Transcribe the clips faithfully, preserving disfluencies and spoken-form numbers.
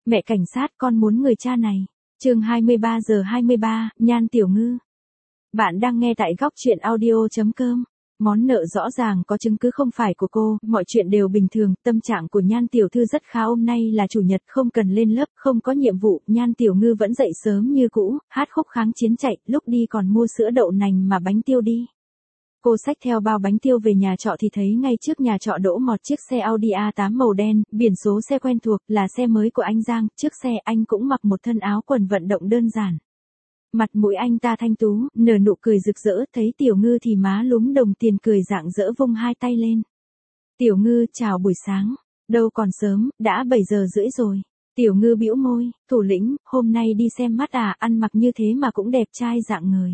Mẹ cảnh sát, con muốn người cha này. Chương hai mươi ba giờ hai mươi ba, Nhan Tiểu Ngư. Bạn đang nghe tại góc truyện audio chấm com. Món nợ rõ ràng có chứng cứ không phải của cô, mọi chuyện đều bình thường, tâm trạng của Nhan Tiểu Thư rất khá. Hôm nay là chủ nhật, không cần lên lớp, không có nhiệm vụ, Nhan Tiểu Ngư vẫn dậy sớm như cũ, hát khúc kháng chiến chạy, lúc đi còn mua sữa đậu nành mà bánh tiêu đi. Cô xách theo bao bánh tiêu về nhà trọ thì thấy ngay trước nhà trọ đỗ một chiếc xe Audi a tám màu đen, biển số xe quen thuộc, là xe mới của anh Giang. Trước xe anh cũng mặc một thân áo quần vận động đơn giản. Mặt mũi anh ta thanh tú, nở nụ cười rực rỡ, thấy Tiểu Ngư thì má lúm đồng tiền cười rạng rỡ, vung hai tay lên. Tiểu Ngư, chào buổi sáng. Đâu còn sớm, đã bảy giờ rưỡi rồi. Tiểu Ngư bĩu môi, thủ lĩnh, hôm nay đi xem mắt à, ăn mặc như thế mà cũng đẹp trai dạng người.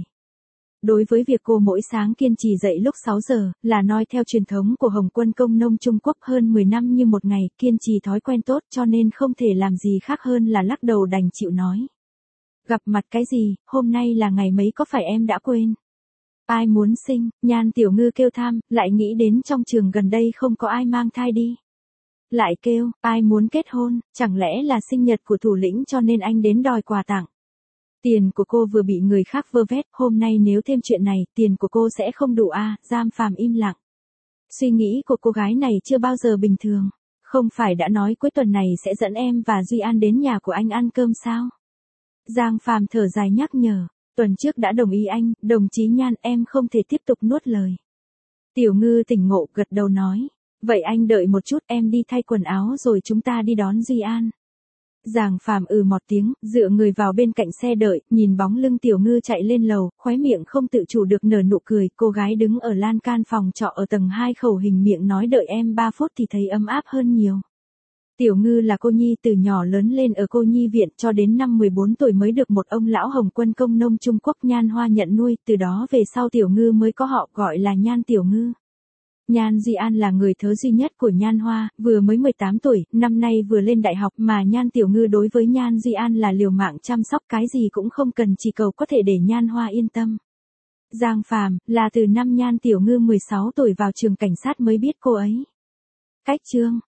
Đối với việc cô mỗi sáng kiên trì dậy lúc sáu giờ, là noi theo truyền thống của Hồng quân công nông Trung Quốc hơn mười năm như một ngày, kiên trì thói quen tốt cho nên không thể làm gì khác hơn là lắc đầu đành chịu nói. Gặp mặt cái gì, hôm nay là ngày mấy có phải em đã quên? Ai muốn sinh, Nhan Tiểu Ngư kêu tham, lại nghĩ đến trong trường gần đây không có ai mang thai đi. Lại kêu, ai muốn kết hôn, chẳng lẽ là sinh nhật của thủ lĩnh cho nên anh đến đòi quà tặng. Tiền của cô vừa bị người khác vơ vét, hôm nay nếu thêm chuyện này, tiền của cô sẽ không đủ à, Giang Phàm im lặng. Suy nghĩ của cô gái này chưa bao giờ bình thường, không phải đã nói cuối tuần này sẽ dẫn em và Duy An đến nhà của anh ăn cơm sao? Giang Phàm thở dài nhắc nhở, tuần trước đã đồng ý anh, đồng chí Nhan, em không thể tiếp tục nuốt lời. Tiểu Ngư tỉnh ngộ gật đầu nói, vậy anh đợi một chút, em đi thay quần áo rồi chúng ta đi đón Duy An. Giang Phàm ừ một tiếng, dựa người vào bên cạnh xe đợi, nhìn bóng lưng Tiểu Ngư chạy lên lầu, khóe miệng không tự chủ được nở nụ cười, cô gái đứng ở lan can phòng trọ ở tầng hai khẩu hình miệng nói đợi em ba phút thì thấy ấm áp hơn nhiều. Tiểu Ngư là cô nhi từ nhỏ lớn lên ở cô nhi viện cho đến năm mười bốn tuổi mới được một ông lão Hồng quân công nông Trung Quốc Nhan Hoa nhận nuôi, từ đó về sau Tiểu Ngư mới có họ gọi là Nhan Tiểu Ngư. Nhan Duy An là người thớ duy nhất của Nhan Hoa, vừa mới mười tám tuổi, năm nay vừa lên đại học mà Nhan Tiểu Ngư đối với Nhan Duy An là liều mạng chăm sóc, cái gì cũng không cần, chỉ cầu có thể để Nhan Hoa yên tâm. Giang Phàm, là từ năm Nhan Tiểu Ngư mười sáu tuổi vào trường cảnh sát mới biết cô ấy. Cách chương